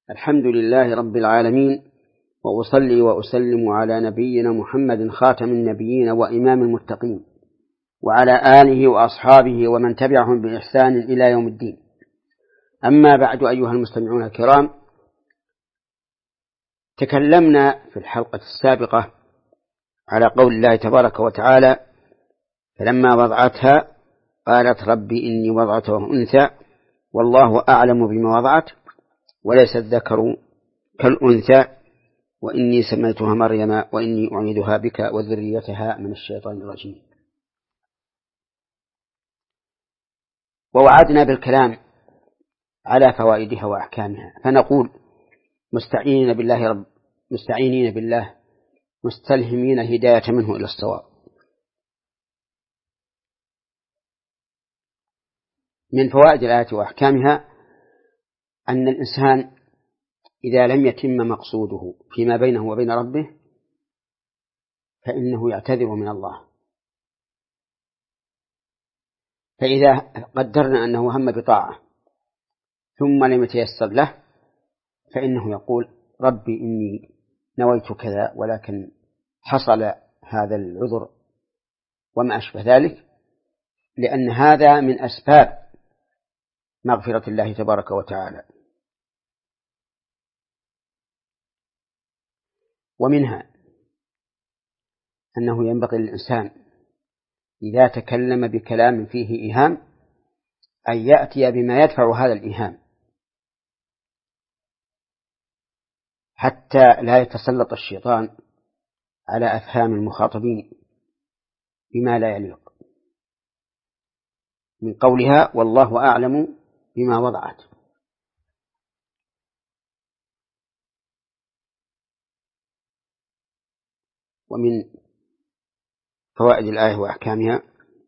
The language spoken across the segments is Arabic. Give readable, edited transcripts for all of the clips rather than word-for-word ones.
الحمد لله رب العالمين، وأصلي وأسلم على نبينا محمد خاتم النبيين وإمام المتقين، وعلى آله وأصحابه ومن تبعهم بإحسان إلى يوم الدين. أما بعد، أيها المستمعون الكرام، تكلمنا في الحلقة السابقة على قول الله تبارك وتعالى: فلما وضعتها قالت ربي إني وضعتها أنثى والله أعلم بما وضعت وليس الذكر كالأنثى وإني سميتها مريم وإني أعيذها بك وذريتها من الشيطان الرجيم. ووعدنا بالكلام على فوائدها وأحكامها، فنقول: مستعينين بالله مستلهمين هداية منه إلى الصواب. من فوائد الآية وأحكامها أن الإنسان إذا لم يتم مقصوده فيما بينه وبين ربه فإنه يعتذر من الله. فإذا قدرنا أنه هم بطاعة ثم لم يتيسر له فإنه يقول: ربي إني نويت كذا ولكن حصل هذا العذر وما أشبه ذلك، لأن هذا من أسباب مغفرة الله تبارك وتعالى. ومنها أنه ينبغي للإنسان إذا تكلم بكلام فيه إيهام أن يأتي بما يدفع هذا الإيهام، حتى لا يتسلط الشيطان على أفهام المخاطبين بما لا يليق، من قولها والله أعلم بما وضعت. ومن فوائد الآية وأحكامها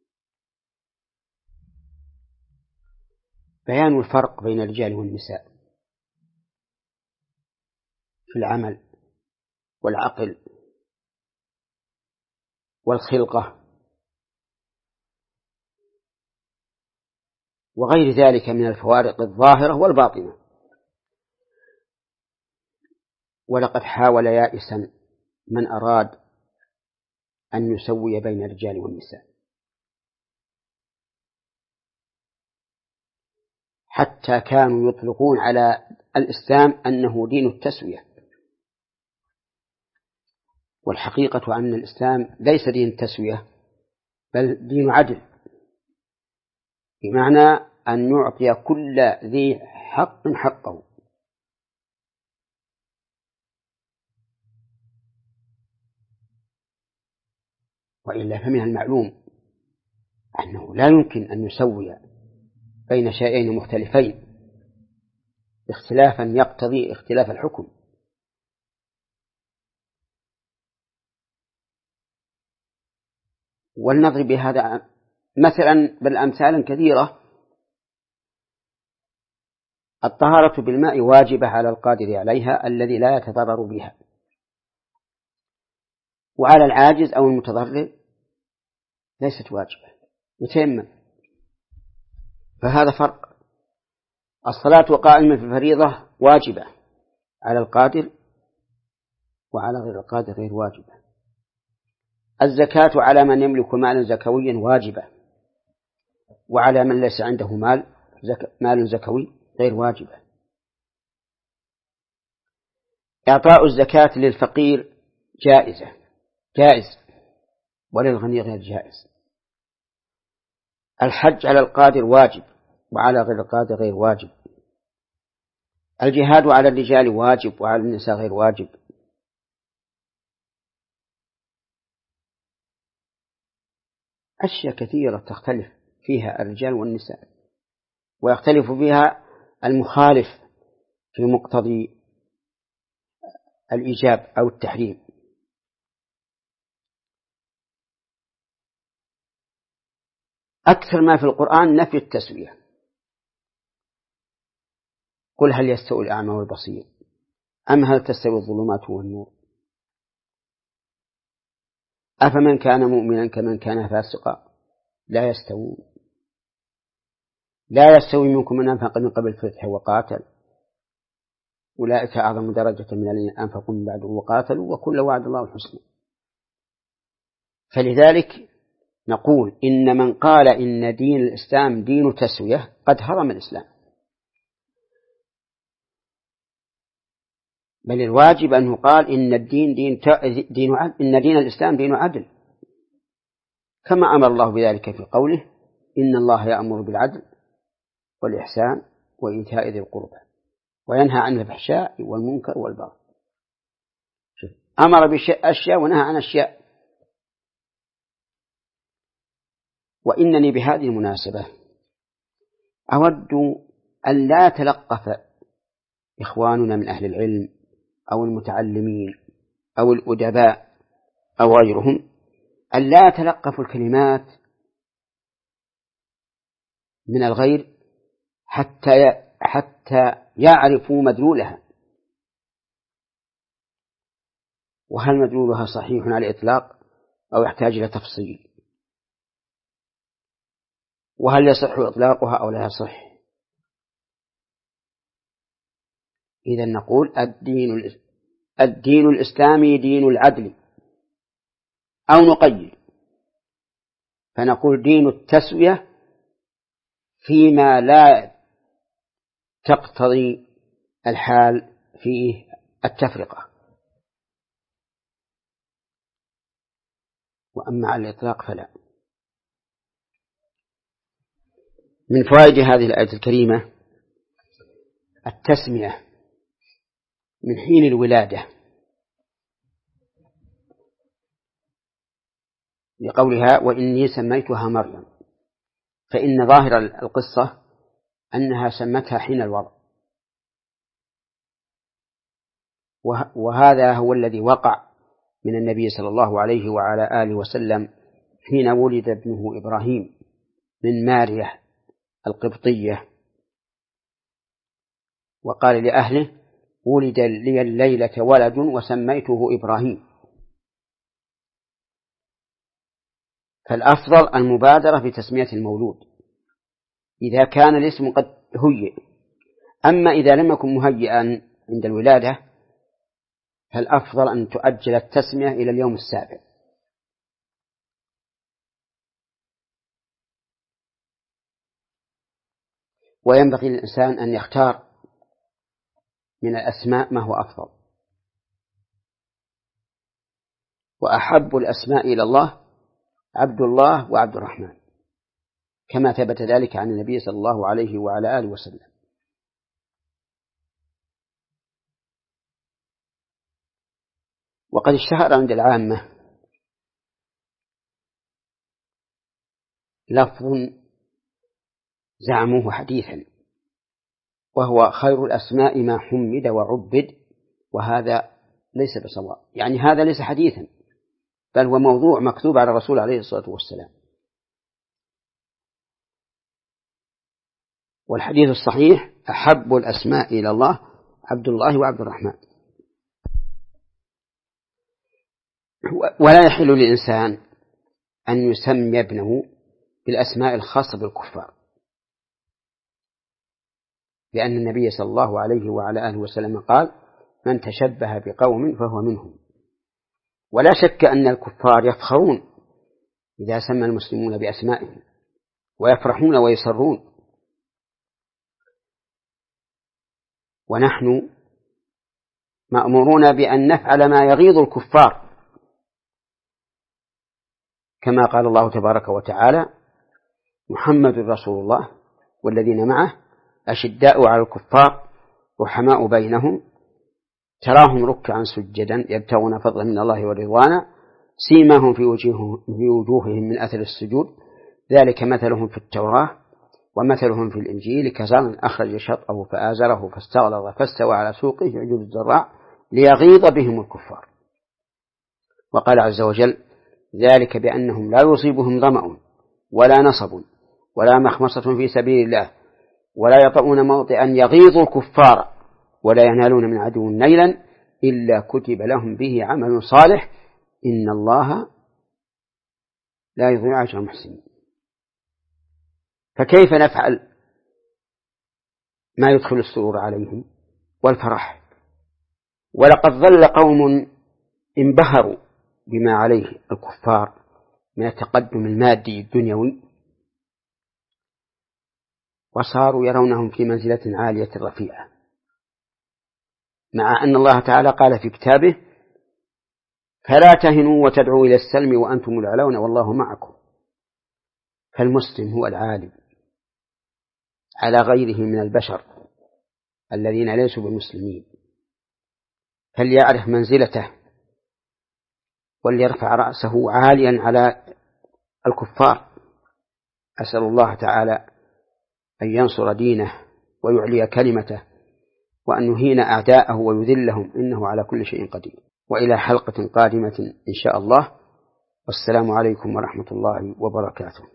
بيان الفرق بين الرجال والنساء في العمل والعقل والخلقة وغير ذلك من الفوارق الظاهرة والباطنة. ولقد حاول يائسا من أراد أن يسوي بين الرجال والنساء، حتى كانوا يطلقون على الإسلام أنه دين التسوية، والحقيقة أن الإسلام ليس دين التسوية بل دين عدل، بمعنى أن يعطي كل ذي حق حقه. وإلا فمن المعلوم أنه لا يمكن أن يسوي بين شيئين مختلفين اختلافا يقتضي اختلاف الحكم. ولنضرب بهذا مثلا بل أمثالا كثيرة. الطهارة بالماء واجبة على القادر عليها الذي لا يتضرر بها، وعلى العاجز أو المتضرر ليست واجبة، يتيمم. فهذا فرق. الصلاة قائمة في الفريضة واجبة على القادر، وعلى غير القادر غير واجبة. الزكاة على من يملك مالا زكويا واجبة، وعلى من ليس عنده مال زكوي غير واجبة. إعطاء الزكاة للفقير جائز وللغني غير جائز. الحج على القادر واجب وعلى غير القادر غير واجب. الجهاد على الرجال واجب وعلى النساء غير واجب. أشياء كثيرة تختلف فيها الرجال والنساء، ويختلف فيها المخالف في مقتضي الإيجاب أو التحريم. أكثر ما في القرآن نفي التسوية: قل هل يستوي الأعمى والبصير أم هل تستوي الظلمات والنور أفمن كان مؤمنا كمن كان فاسقا لا يستوون. لا يستوي منكم من أنفق من قبل الفتح وقاتل أولئك أعظم درجة من الذين أنفقوا من بعد وقاتلوا وكل وعد الله الحسنى. فلذلك نقول إن من قال إن دين الإسلام دين تسوية قد هرم الإسلام، بل الواجب أنه قال إن الدين إن دين الإسلام دين عدل، كما أمر الله بذلك في قوله إن الله يأمر بالعدل والإحسان وإيتاء ذي القربى وينهى عن الفحشاء والمنكر والبغي. أمر بأشياء ونهى عن أشياء. وإنني بهذه المناسبة أود أن لا يتلقف إخواننا من أهل العلم أو المتعلمين أو الأدباء أو غيرهم أن لا يتلقفوا الكلمات من الغير حتى يعرفوا مدلولها، وهل مدلولها صحيح على الإطلاق أو يحتاج إلى تفصيل، وهل يصح إطلاقها أو لا يصح. إذا نقول الدين الإسلامي دين العدل، أو نقيد فنقول دين التسوية فيما لا تقتضي الحال فيه التفرقة. وأما على الإطلاق فلا. من فوائد هذه الآية الكريمة التسمية من حين الولادة، لقولها وإني سميتها مريم، فإن ظاهر القصة أنها سمتها حين الوضع، وهذا هو الذي وقع من النبي صلى الله عليه وعلى آله وسلم حين ولد ابنه إبراهيم من مارية القبطية، وقال لأهله ولد لي الليلة ولد وسميته إبراهيم. فالأفضل المبادرة بتسمية المولود إذا كان الاسم قد هيئ. أما إذا لم يكن مهيئا عند الولادة فالأفضل أن تؤجل التسمية إلى اليوم السابع. وينبغي للإنسان أن يختار من الأسماء ما هو أفضل، وأحب الأسماء إلى الله عبد الله وعبد الرحمن، كما ثبت ذلك عن النبي صلى الله عليه وعلى آله وسلم. وقد اشتهر عند العامة لفظ زعموه حديثا، وهو خير الأسماء ما حمد وعبد، وهذا ليس بصواب، يعني هذا ليس حديثا بل هو موضوع مكتوب على الرسول عليه الصلاة والسلام. والحديث الصحيح أحب الأسماء إلى الله عبد الله وعبد الرحمن. ولا يحل للإنسان أن يسمي ابنه بالأسماء الخاصة بالكفار، لأن النبي صلى الله عليه وعلى آله وسلم قال من تشبه بقوم فهو منهم. ولا شك أن الكفار يفخرون إذا سمى المسلمون بأسمائهم ويفرحون ويسرون، ونحن مأمورون بأن نفعل ما يغيظ الكفار، كما قال الله تبارك وتعالى محمد رسول الله والذين معه أشداء على الكفار رحماء بينهم تراهم ركعا سجدا يبتغون فضلا من الله ورضوانا سيماهم في وجوههم من أثر السجود ذلك مثلهم في التوراة ومثلهم في الإنجيل كزرع أخرج شطأه فآزره فاستغلظ فاستوى على سوقه يعجب الزراع ليغيظ بهم الكفار. وقال عز وجل ذلك بأنهم لا يصيبهم ظمأ ولا نصب ولا مخمصة في سبيل الله ولا يطؤون موطئا يغيظ الكفار ولا ينالون من عدو نيلا إلا كتب لهم به عمل صالح إن الله لا يضيع أجر المحسنين. فكيف نفعل ما يدخل السرور عليهم والفرح ولقد ظل قوم انبهروا بما عليه الكفار من التقدم المادي الدنيوي، وصاروا يرونهم في منزلة عالية رفيعة، مع أن الله تعالى قال في كتابه: فلا تهنوا وتدعوا إلى السلم وأنتم الأعلون والله معكم. فالمسلم هو العالي على غيره من البشر الذين ليسوا بالمسلمين، فليعرف منزلته وليرفع رأسه عاليا على الكفار. أسأل الله تعالى أن ينصر دينه ويعلي كلمته، وأن يهين أعداءه ويذلهم، إنه على كل شيء قدير. وإلى حلقة قادمة إن شاء الله، والسلام عليكم ورحمة الله وبركاته.